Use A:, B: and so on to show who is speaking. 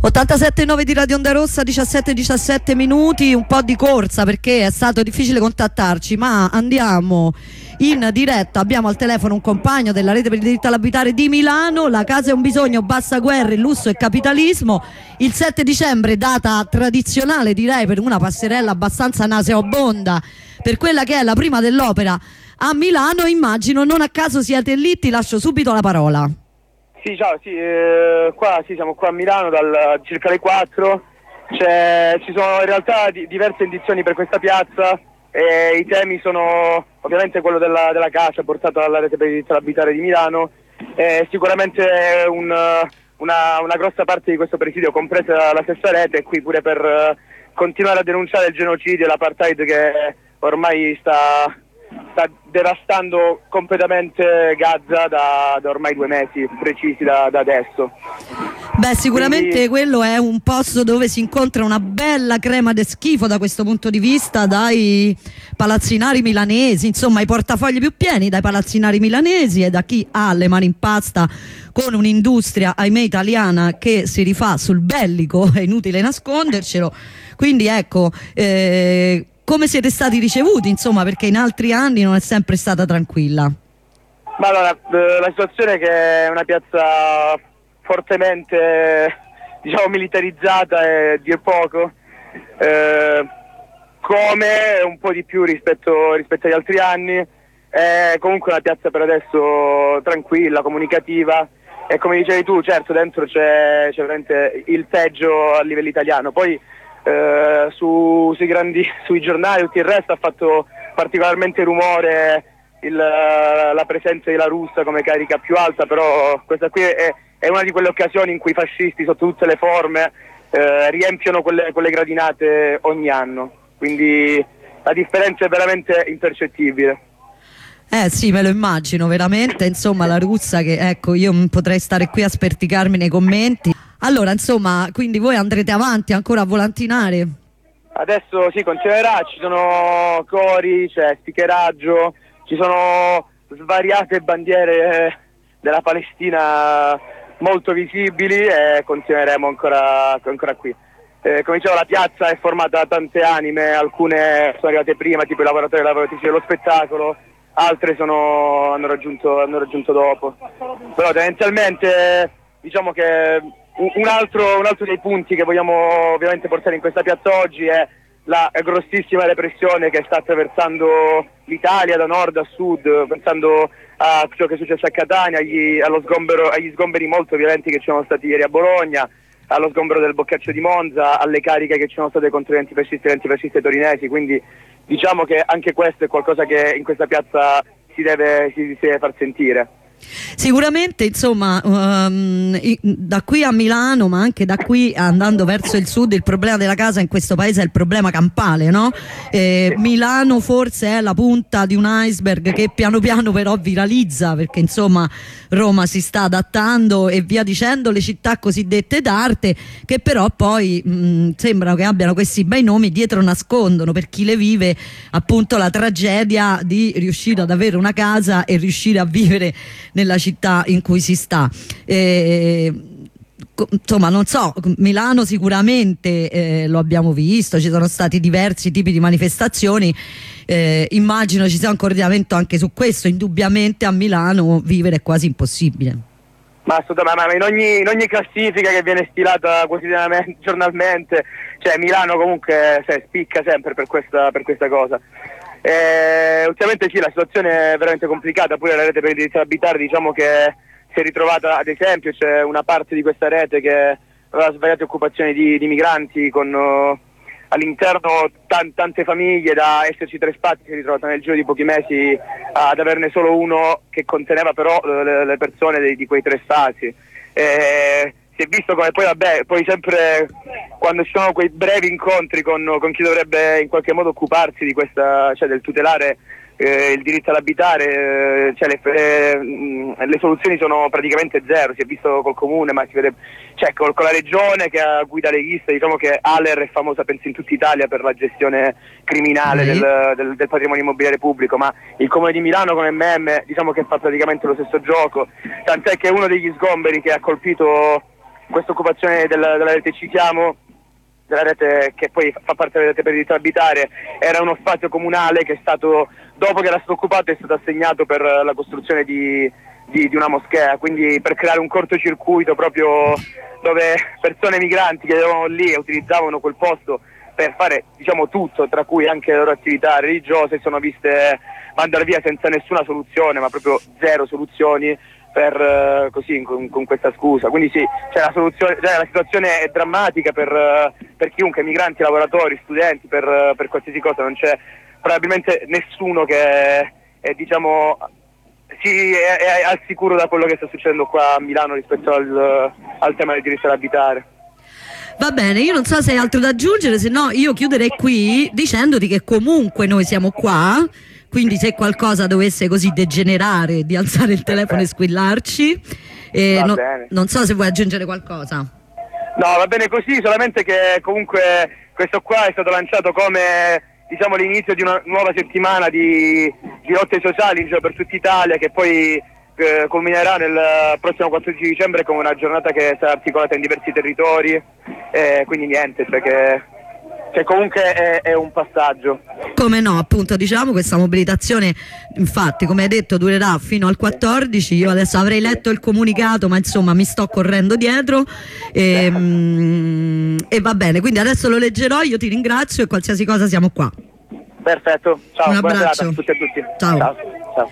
A: 87,9 di Radio Onda Rossa, 17 minuti, un po' di corsa perché è stato difficile contattarci, ma andiamo in diretta. Abbiamo al telefono un compagno della Rete per il diritto all'abitare di Milano. La casa è un bisogno, basta guerre, lusso e capitalismo. Il 7 dicembre, data tradizionale direi per una passerella abbastanza nauseabonda per quella che è la prima dell'opera a Milano. Immagino non a caso siete lì, ti lascio subito la parola.
B: Sì, ciao, siamo qua a Milano dal circa le 4, ci sono in realtà diverse indizioni per questa piazza e i temi sono ovviamente quello della casa portata dalla Rete per il diritto all'abitare di Milano, sicuramente una grossa parte di questo presidio, compresa la stessa Rete, è qui pure per continuare a denunciare il genocidio e l'apartheid che ormai sta devastando completamente Gaza da ormai 2 mesi precisi da adesso.
A: Beh, sicuramente quindi quello è un posto dove si incontra una bella crema de schifo da questo punto di vista, dai palazzinari milanesi, insomma i portafogli più pieni dai palazzinari milanesi e da chi ha le mani in pasta con un'industria, ahimè, italiana che si rifà sul bellico, è inutile nascondercelo. Quindi ecco, come siete stati ricevuti, insomma, perché in altri anni non è sempre stata tranquilla?
B: Ma allora, la situazione è che è una piazza fortemente, diciamo, militarizzata e dir poco, come un po' di più rispetto agli altri anni. È comunque una piazza per adesso tranquilla, comunicativa, e come dicevi tu, certo, dentro c'è veramente il peggio a livello italiano. Poi sui giornali, tutto il resto ha fatto particolarmente rumore la presenza della Russia come carica più alta, però questa qui è una di quelle occasioni in cui i fascisti sotto tutte le forme riempiono quelle gradinate ogni anno, quindi la differenza è veramente impercettibile.
A: Sì, me lo immagino veramente, insomma, la Russia che, ecco, io potrei stare qui a sperticarmi nei commenti. Allora, insomma, quindi voi andrete avanti ancora a volantinare?
B: Adesso sì, continuerà, ci sono cori, c'è stickeraggio, ci sono svariate bandiere della Palestina molto visibili e continueremo ancora qui. Come dicevo, la piazza è formata da tante anime, alcune sono arrivate prima, tipo i lavoratori e le lavoratrici dello spettacolo, altre hanno raggiunto dopo. Però tendenzialmente diciamo che un altro dei punti che vogliamo ovviamente portare in questa piazza oggi è la grossissima repressione che sta attraversando l'Italia da nord a sud, pensando a ciò che è successo a Catania, agli sgomberi molto violenti che ci sono stati ieri a Bologna, allo sgombero del Boccaccio di Monza, alle cariche che ci sono state contro gli antifascisti e gli antifascisti torinesi. Quindi diciamo che anche questo è qualcosa che in questa piazza si deve far sentire.
A: Sicuramente, insomma, da qui a Milano, ma anche da qui andando verso il sud, il problema della casa in questo paese è il problema campale, no? Milano forse è la punta di un iceberg che piano piano però viralizza, perché insomma Roma si sta adattando e via dicendo, le città cosiddette d'arte, che però poi sembrano che abbiano questi bei nomi, dietro nascondono per chi le vive appunto la tragedia di riuscire ad avere una casa e riuscire a vivere nella città in cui si sta. Insomma, non so, Milano sicuramente lo abbiamo visto, ci sono stati diversi tipi di manifestazioni, immagino ci sia un coordinamento anche su questo. Indubbiamente a Milano vivere è quasi impossibile.
B: Ma assolutamente, ma in ogni classifica che viene stilata quotidianamente, giornalmente, cioè Milano comunque spicca sempre per questa cosa. Ultimamente sì, la situazione è veramente complicata, pure la Rete per il diritto all'abitare diciamo che si è ritrovata, ad esempio c'è una parte di questa rete che aveva svariate occupazioni di migranti con all'interno tante famiglie, da esserci 3 spazi si è ritrovata nel giro di pochi mesi ad averne solo uno che conteneva però le persone di quei 3 spazi. Si è visto come poi sempre quando ci sono quei brevi incontri con chi dovrebbe in qualche modo occuparsi di questa, cioè del tutelare il diritto all'abitare, cioè le soluzioni sono praticamente zero. Si è visto col comune, ma si vede, cioè con la regione che guida leghista. Diciamo che Aler è famosa penso in tutta Italia per la gestione criminale del patrimonio immobiliare pubblico, ma il comune di Milano come MM diciamo che fa praticamente lo stesso gioco, tant'è che uno degli sgomberi che ha colpito questa occupazione della rete Ci Siamo, della rete che poi fa parte della rete per il diritto ad abitare, era uno spazio comunale che è stato, dopo che era stato occupato, è stato assegnato per la costruzione di una moschea, quindi per creare un cortocircuito proprio dove persone migranti che erano lì e utilizzavano quel posto per fare, diciamo, tutto, tra cui anche le loro attività religiose, sono viste mandare via senza nessuna soluzione, ma proprio zero soluzioni, per così con questa scusa. Quindi sì, la situazione è drammatica per chiunque, migranti, lavoratori, studenti, per qualsiasi cosa. Non c'è probabilmente nessuno che è, diciamo, è al sicuro da quello che sta succedendo qua a Milano rispetto al tema del diritto ad abitare.
A: Va bene, io non so se hai altro da aggiungere, se no io chiuderei qui dicendoti che comunque noi siamo qua, quindi se qualcosa dovesse così degenerare, di alzare il telefono e squillarci. Non so se vuoi aggiungere qualcosa.
B: No, va bene così, solamente che comunque questo qua è stato lanciato come, diciamo, l'inizio di una nuova settimana di lotte sociali in giro per tutta Italia, che poi culminerà nel prossimo 14 dicembre con una giornata che sarà articolata in diversi territori, quindi niente, che comunque è un passaggio.
A: Come no, appunto, diciamo, questa mobilitazione infatti, come hai detto, durerà fino al 14. Io adesso avrei letto il comunicato, ma insomma mi sto correndo dietro e va bene, quindi adesso lo leggerò. Io ti ringrazio e qualsiasi cosa siamo qua.
B: Perfetto, ciao,
A: un
B: buona
A: abbraccio
B: serata a tutti e a tutti.
A: Ciao.
B: Ciao. Ciao.